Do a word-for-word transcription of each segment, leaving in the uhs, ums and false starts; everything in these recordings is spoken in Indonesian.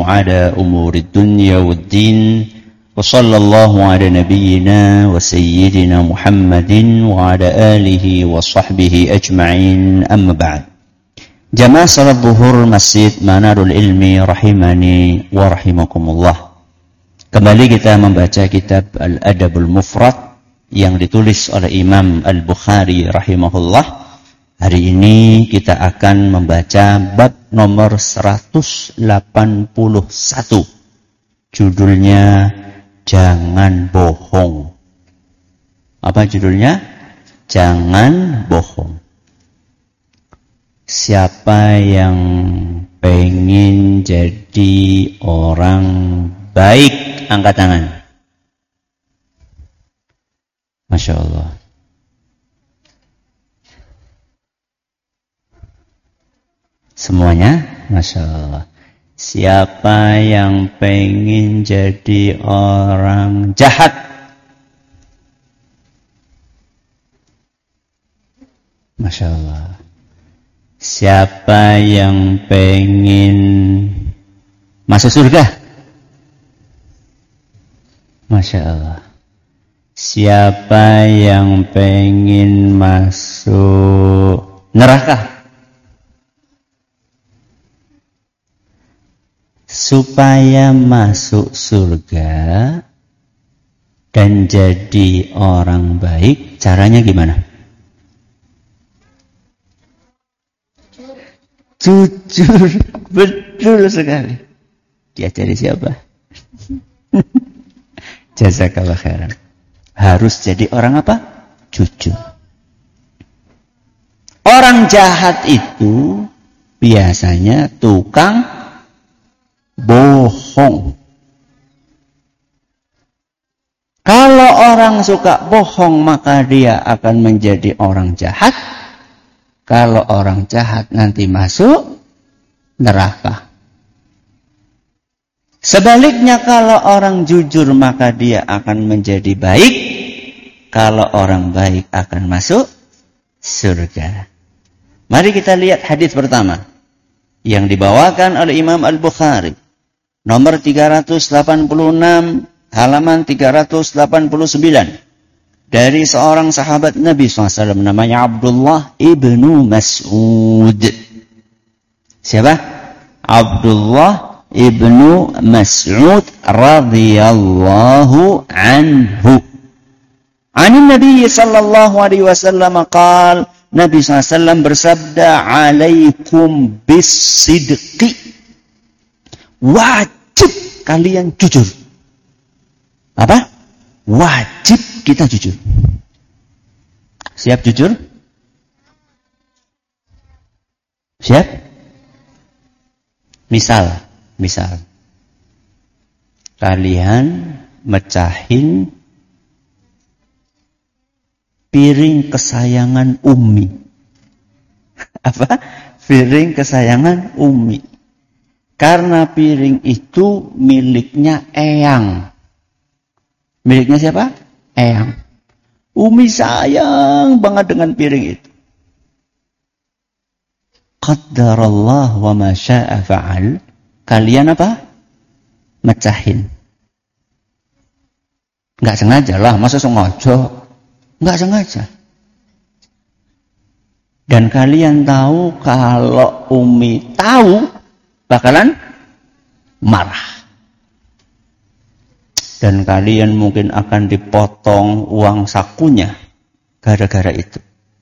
على أمور الدنيا والدين وصلى الله على نبينا وسيدنا محمد وعلى آله وصحبه أجمعين أما بعد جماعة صلاة الظهر Masjid Manarul Ilmi rahimani wa rahimakumullah. Kembali kita membaca kitab Al-Adabul Mufrad yang ditulis oleh Imam Al-Bukhari rahimahullah. Hari ini kita akan membaca bab nomor seratus delapan puluh satu. Judulnya Jangan Bohong. Apa judulnya? Jangan Bohong. Siapa yang pengen jadi orang baik, angkat tangan. Masya Allah. Semuanya? Masya Allah. Siapa yang pengen jadi orang jahat? Masya Allah. Siapa yang pengen masuk surga? Masya Allah. Siapa yang pengen masuk neraka? Supaya masuk surga dan jadi orang baik, caranya gimana? Jujur, betul sekali. Diajari siapa? Jazakallah khairan. Harus jadi orang apa? Jujur. Orang jahat itu biasanya tukang bohong. Kalau orang suka bohong, maka dia akan menjadi orang jahat. Kalau orang jahat nanti masuk neraka. Sebaliknya kalau orang jujur maka dia akan menjadi baik. Kalau orang baik akan masuk surga. Mari kita lihat hadis pertama yang dibawakan oleh Imam Al-Bukhari. Nomor tiga ratus delapan puluh enam, halaman tiga ratus delapan puluh sembilan. Dari seorang sahabat Nabi shallallahu alaihi wasallam namanya Abdullah ibnu Mas'ud. Siapa? Abdullah ibnu Mas'ud radhiyallahu anhu. Anin Nabi sallallahu alaihi wasallam qaal, Nabi shallallahu alaihi wasallam bersabda, "Alaikum bis-sidqi." Wajib kalian jujur. Apa? Wajib kita jujur. Siap jujur? Siap? Misal, misal. Kalian mecahin piring kesayangan Umi. Apa? Piring kesayangan Umi. Karena piring itu miliknya Eyang. Miliknya siapa? Eyang. Umi sayang banget dengan piring itu. Qaddarallah wa ma syaa fa'al. Kalian apa? Mecahin. Enggak sengaja lah, masa sengaja? Enggak sengaja. Dan kalian tahu kalau Umi tahu bakalan marah. Dan kalian mungkin akan dipotong uang sakunya gara-gara itu.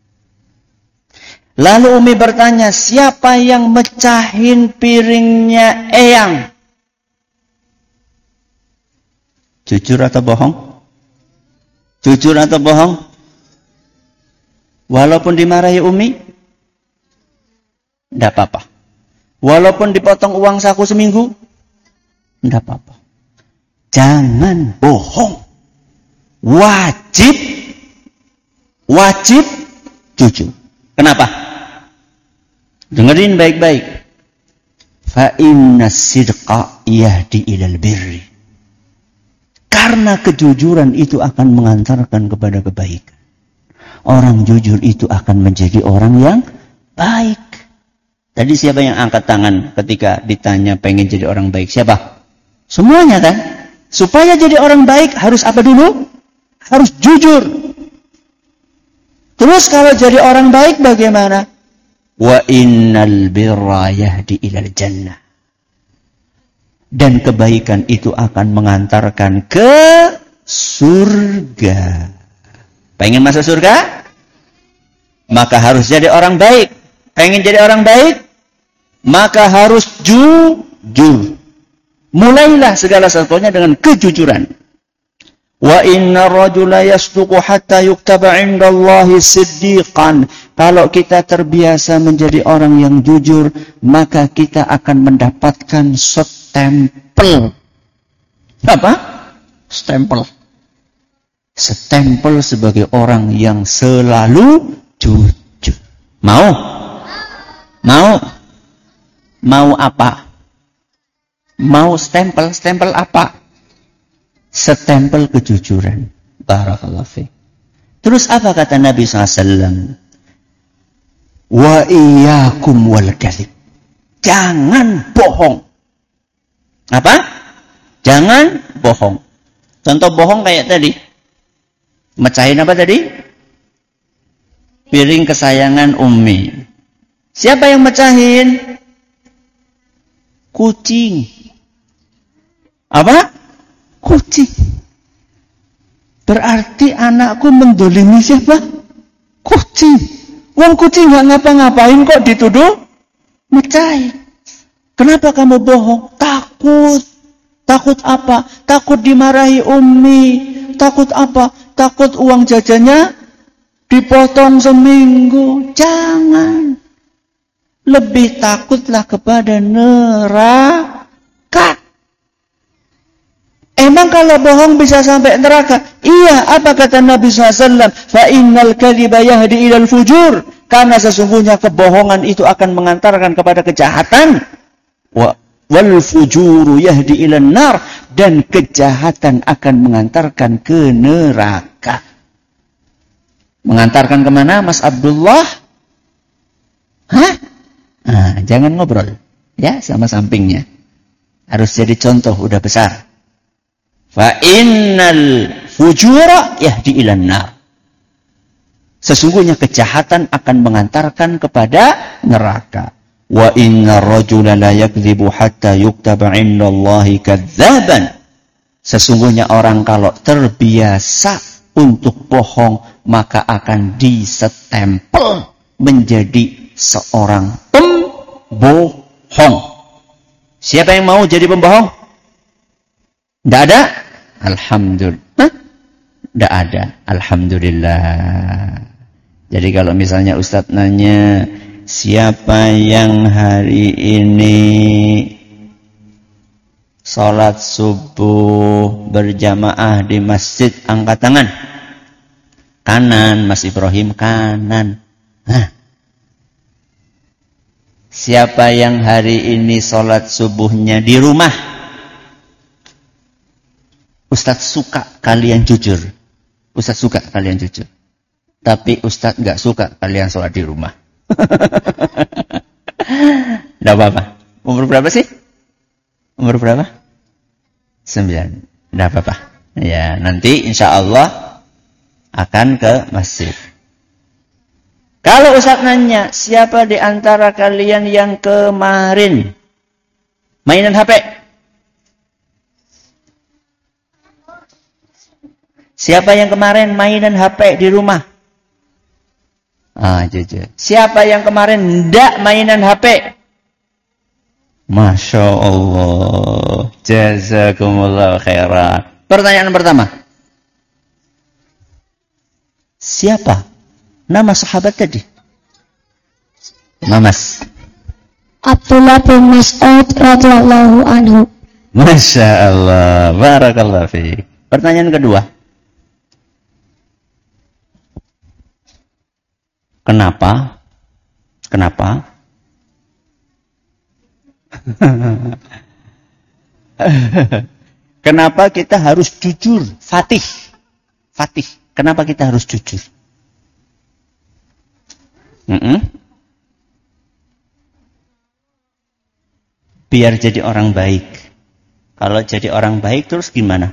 Lalu Umi bertanya, siapa yang mecahin piringnya Eyang? Jujur atau bohong? Jujur atau bohong? Walaupun dimarahi Umi? Tidak apa-apa. Walaupun dipotong uang saku seminggu? Tidak apa-apa. Jangan bohong. Wajib, wajib jujur. Kenapa? Dengerin baik-baik. Fa inna sidqa yahdi ilal birri. Karena kejujuran itu akan mengantarkan kepada kebaikan. Orang jujur itu akan menjadi orang yang baik. Tadi siapa yang angkat tangan ketika ditanya pengen jadi orang baik? Siapa? Semuanya kan? Supaya jadi orang baik harus apa dulu? Harus jujur. Terus kalau jadi orang baik bagaimana? Wa innal birra yahdi ilal jannah. Dan kebaikan itu akan mengantarkan ke surga. Pengen masuk surga? Maka harus jadi orang baik. Pengen jadi orang baik? Maka harus jujur. Mulailah segala sesuatunya dengan kejujuran. Wa inna rajula yasduqu hatta yuktaba 'indallahi siddiqan. Kalau kita terbiasa menjadi orang yang jujur, maka kita akan mendapatkan stempel. Apa? Stempel. Stempel sebagai orang yang selalu jujur. Mau? Mau? Mau apa? Mau stempel? Stempel apa? Stempel kejujuran. Barakallahu fiik. Terus apa kata Nabi shallallahu alaihi wasallam? Wa iyyakum wal kadzib. Jangan bohong. Apa? Jangan bohong. Contoh bohong kayak tadi. Mecahin apa tadi? Piring kesayangan Ummi. Siapa yang mecahin? Kucing. Apa? Kucing. Berarti anakku mendolimi siapa? Kucing. Wong kucing gak ngapa-ngapain kok dituduh mecahin. Kenapa kamu bohong? Takut. Takut apa? Takut dimarahi Ummi. Takut apa? Takut uang jajannya dipotong seminggu. Jangan. Lebih takutlah kepada neraka. Emang kalau bohong bisa sampai neraka? Iya, apa kata Nabi shallallahu alaihi wasallam? Fa innal kadhiba yahdi ilal fujur. Karena sesungguhnya kebohongan itu akan mengantarkan kepada kejahatan. Wa wal fujuru yahdi ilan nar. Dan kejahatan akan mengantarkan ke neraka. Mengantarkan kemana, Mas Abdullah? Hah? Nah, jangan ngobrol. Ya, sama sampingnya. Harus jadi contoh, udah besar. Fa innal fujura yahdi ilan nar. Sesungguhnya kejahatan akan mengantarkan kepada neraka. Wa inna rajula la yakdzibu hatta yuktaba 'indallahi kadzaban. Sesungguhnya orang kalau terbiasa untuk bohong, maka akan disestempel menjadi seorang pembohong. Siapa yang mau jadi pembohong? Tidak ada? Alhamdulillah. Tidak ada. Alhamdulillah. Jadi kalau misalnya Ustadz nanya, siapa yang hari ini sholat subuh berjamaah di masjid, angkat tangan. Kanan, Mas Ibrahim, kanan. Hah. Siapa yang hari ini sholat subuhnya di rumah? Ustadz suka kalian jujur. Ustadz suka kalian jujur. Tapi Ustadz gak suka kalian sholat di rumah. Tidak apa-apa. Umur berapa sih? Umur berapa? Sembilan. Tidak apa-apa. Ya, nanti insya Allah akan ke masjid. Kalau Ustadz nanya, siapa di antara kalian yang kemarin mainan H P? Siapa yang kemarin mainan H P di rumah? Ah, jujur. Siapa yang kemarin ndak mainan H P? Masya Allah. Jazakumullah khairan. Pertanyaan pertama. Siapa nama sahabat tadi? Mamas. Abdullah bin Mas'ud radhiyallahu anhu. Masya Allah. Barakallahu fiik. Pertanyaan kedua. Kenapa? Kenapa? Kenapa kita harus jujur? Fatih. Fatih. Kenapa kita harus jujur? Mm-mm. biar jadi orang baik. Kalau jadi orang baik terus gimana?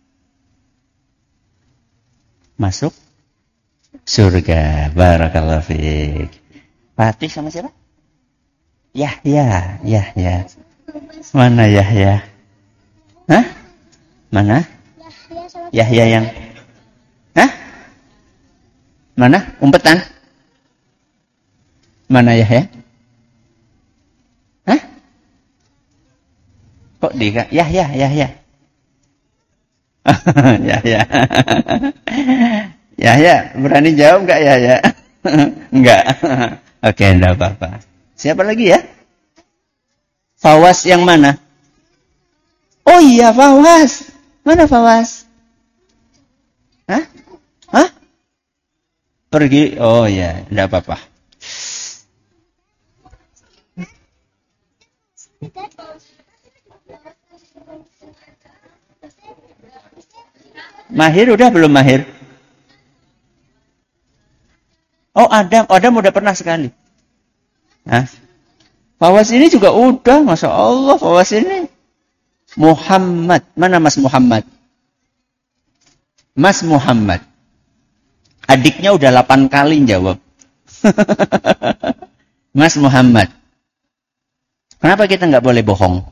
Masuk surga. Barakallahu fiik. Fatih sama siapa? Yahya, Yahya. Mana Yahya? Hah? Mana? Yahya yang Hah? Mana? Umpetan? Mana Yahya? Hah? Kok di Yahya, Yahya. Yahya. Yahya, berani jawab enggak Yahya? Enggak. Oke, enggak apa-apa. Siapa lagi ya? Fawas yang mana? Oh iya, Fawas. Mana Fawas? Hah? Hah? Pergi. Oh iya, enggak apa-apa. Mahir udah belum Mahir? Oh Adam, Adam udah pernah sekali. Hah? Fawas ini juga udah, Masya Allah, Fawas ini. Muhammad, mana Mas Muhammad? Mas Muhammad. Adiknya udah delapan kali jawab. Mas Muhammad. Kenapa kita nggak boleh bohong?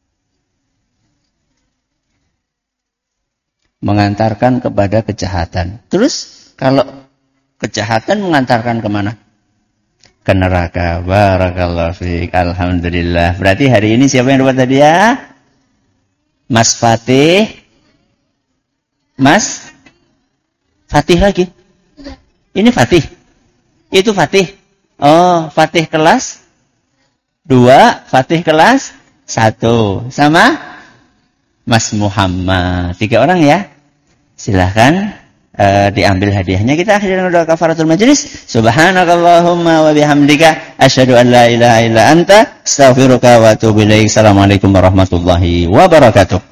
Mengantarkan kepada kejahatan. Terus kalau kejahatan mengantarkan kemana? Ke neraka. Barakallahu fiik. Alhamdulillah. Berarti hari ini siapa yang dapat hadiah? Mas Fatih. Mas Fatih lagi. Ini Fatih. Itu Fatih. Oh, Fatih kelas dua, Fatih kelas satu. Sama Mas Muhammad. Tiga orang ya. Silahkan uh, diambil hadiahnya. Kita akhiri dengan doa kafaratul majlis. Subhanakallahumma wa bihamdika asyhadu an la ilaha illa anta astaghfiruka wa atubu ilaik. Assalamualaikum warahmatullahi wabarakatuh.